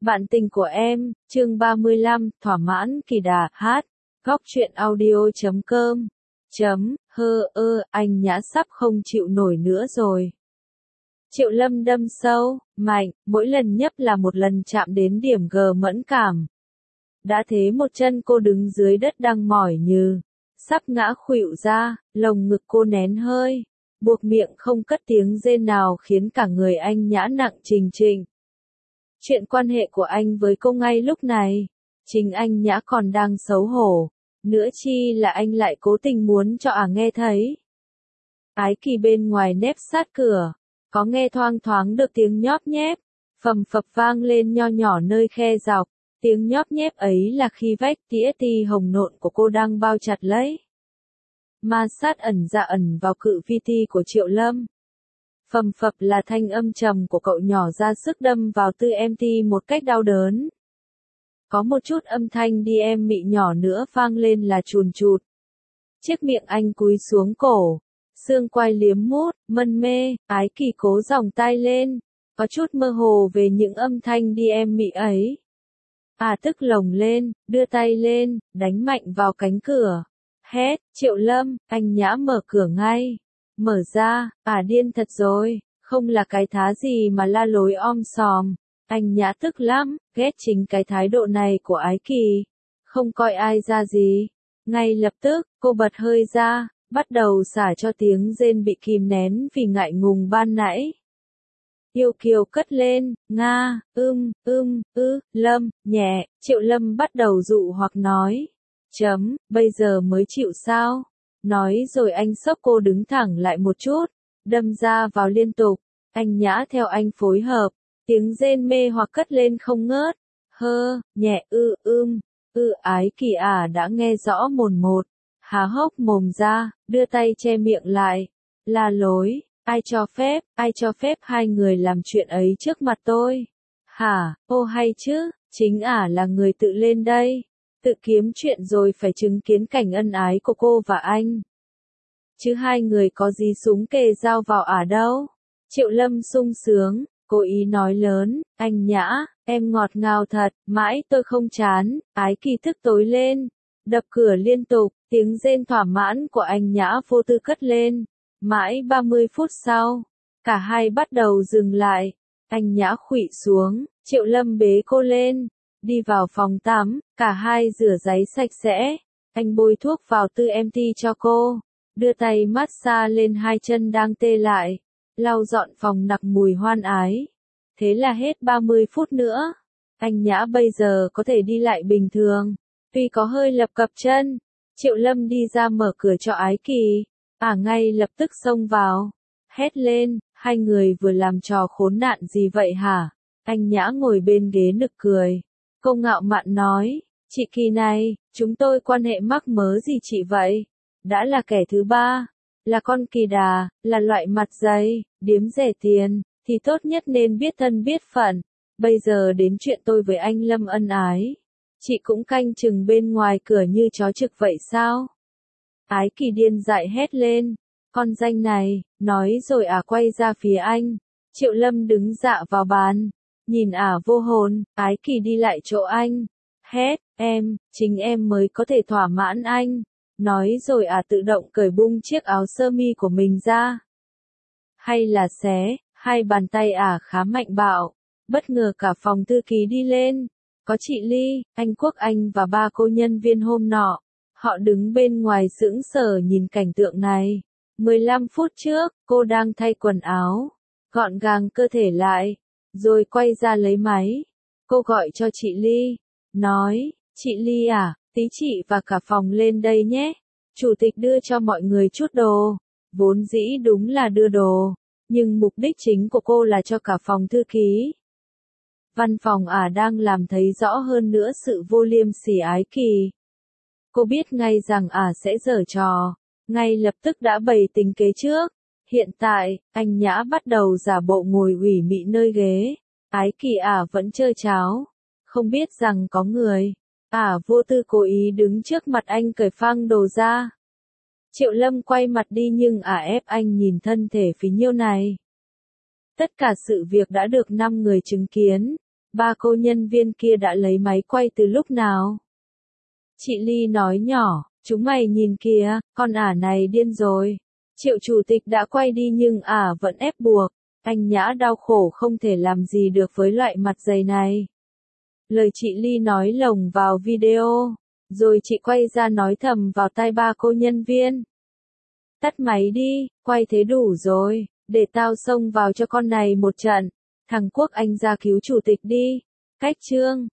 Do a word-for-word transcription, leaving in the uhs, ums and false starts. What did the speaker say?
Bạn tình của em, chương ba mươi lăm, thỏa mãn kỳ đà, hát, góc truyện audio chấm com, chấm, hơ ơ, anh Nhã sắp không chịu nổi nữa rồi. Triệu Lâm đâm sâu, mạnh, mỗi lần nhấp là một lần chạm đến điểm G mẫn cảm. Đã thế một chân cô đứng dưới đất đang mỏi như, sắp ngã khuỵu ra, lồng ngực cô nén hơi, buộc miệng không cất tiếng rên nào khiến cả người anh Nhã nặng trình trình. Chuyện quan hệ của anh với cô ngay lúc này, chính anh Nhã còn đang xấu hổ, nữa chi là anh lại cố tình muốn cho ả nghe thấy. Ái Kỳ bên ngoài nép sát cửa, có nghe thoang thoáng được tiếng nhóp nhép, phầm phập vang lên nho nhỏ nơi khe dọc, tiếng nhóp nhép ấy là khi vách tía ti hồng nộn của cô đang bao chặt lấy. Ma sát ẩn dạ ẩn vào cự vi ti của Triệu Lâm. Phầm phập là thanh âm trầm của cậu nhỏ ra sức đâm vào tư em ti một cách đau đớn. Có một chút âm thanh đi em mị nhỏ nữa vang lên là chùn chụt. Chiếc miệng anh cúi xuống cổ, xương quai liếm mút, mân mê, Ái Kỳ cố dòng tay lên, có chút mơ hồ về những âm thanh đi em mị ấy. À tức lồng lên, đưa tay lên, đánh mạnh vào cánh cửa. Hét, Triệu Lâm, anh Nhã mở cửa ngay. Mở ra, à điên thật rồi, không là cái thá gì mà la lối om sòm. Anh Nhã tức lắm, ghét chính cái thái độ này của Ái Kỳ. Không coi ai ra gì. Ngay lập tức, cô bật hơi ra, bắt đầu xả cho tiếng rên bị kìm nén vì ngại ngùng ban nãy. Yêu kiều cất lên, nga, ưm, ưm, ư, Lâm, nhẹ, Triệu Lâm bắt đầu dụ hoặc nói. Chấm, bây giờ mới chịu sao? Nói rồi anh xốc cô đứng thẳng lại một chút, đâm ra vào liên tục, anh Nhã theo anh phối hợp, tiếng rên mê hoặc cất lên không ngớt, hơ, nhẹ, ư, ưm, ư, Ái Kỳ ả đã nghe rõ mồn một, há hốc mồm ra, đưa tay che miệng lại, la lối, ai cho phép, ai cho phép hai người làm chuyện ấy trước mặt tôi? Hả, ô hay chứ, chính ả là người tự lên đây. Tự kiếm chuyện rồi phải chứng kiến cảnh ân ái của cô và anh. Chứ hai người có gì súng kề dao vào ả đâu. Triệu Lâm sung sướng, cố ý nói lớn, anh Nhã, em ngọt ngào thật, mãi tôi không chán, Ái Kỳ thức tối lên, đập cửa liên tục, tiếng rên thỏa mãn của anh Nhã vô tư cất lên. Mãi ba mươi phút sau, cả hai bắt đầu dừng lại, anh Nhã khuỵu xuống, Triệu Lâm bế cô lên. Đi vào phòng tắm, cả hai rửa giấy sạch sẽ, anh bôi thuốc vào tư em ti cho cô, đưa tay massage lên hai chân đang tê lại, lau dọn phòng nặc mùi hoan ái. Thế là hết ba mươi phút nữa, anh Nhã bây giờ có thể đi lại bình thường, tuy có hơi lập cập chân. Triệu Lâm đi ra mở cửa cho Ái Kỳ, ả ngay lập tức xông vào, hét lên, hai người vừa làm trò khốn nạn gì vậy hả? Anh Nhã ngồi bên ghế nực cười. Cô ngạo mạn nói, chị Kỳ này, chúng tôi quan hệ mắc mớ gì chị vậy? Đã là kẻ thứ ba, là con kỳ đà, là loại mặt dày, điếm rẻ tiền, thì tốt nhất nên biết thân biết phận. Bây giờ đến chuyện tôi với anh Lâm ân ái. Chị cũng canh chừng bên ngoài cửa như chó trực vậy sao? Ái Kỳ điên dại hét lên, con danh này, nói rồi ả quay ra phía anh. Triệu Lâm đứng dạ vào bàn. Nhìn ả vô hồn, Ái Kỳ đi lại chỗ anh. Hét, em, chính em mới có thể thỏa mãn anh. Nói rồi ả tự động cởi bung chiếc áo sơ mi của mình ra. Hay là xé, hai bàn tay ả khá mạnh bạo. Bất ngờ cả phòng thư ký đi lên. Có chị Ly, anh Quốc Anh và ba cô nhân viên hôm nọ. Họ đứng bên ngoài sững sờ nhìn cảnh tượng này. mười lăm phút trước, cô đang thay quần áo. Gọn gàng cơ thể lại. Rồi quay ra lấy máy. Cô gọi cho chị Ly. Nói, chị Ly à, tí chị và cả phòng lên đây nhé. Chủ tịch đưa cho mọi người chút đồ. Vốn dĩ đúng là đưa đồ. Nhưng mục đích chính của cô là cho cả phòng thư ký. Văn phòng ả đang làm thấy rõ hơn nữa sự vô liêm sỉ Ái Kỳ. Cô biết ngay rằng ả sẽ giở trò. Ngay lập tức đã bày tính kế trước. Hiện tại, anh Nhã bắt đầu giả bộ ngồi ủy mị nơi ghế. Ái Kỳ ả vẫn chơi cháo. Không biết rằng có người. Ả vô tư cố ý đứng trước mặt anh cởi phăng đồ ra. Triệu Lâm quay mặt đi nhưng ả ép anh nhìn thân thể phí nhiêu này. Tất cả sự việc đã được năm người chứng kiến. ba cô nhân viên kia đã lấy máy quay từ lúc nào? Chị Ly nói nhỏ, chúng mày nhìn kìa, con ả này điên rồi. Triệu chủ tịch đã quay đi nhưng ả vẫn ép buộc. Anh Nhã đau khổ không thể làm gì được với loại mặt dày này. Lời chị Ly nói lồng vào video, rồi chị quay ra nói thầm vào tai ba cô nhân viên. Tắt máy đi, quay thế đủ rồi, để tao xông vào cho con này một trận. Thằng Quốc Anh ra cứu chủ tịch đi. Cách chương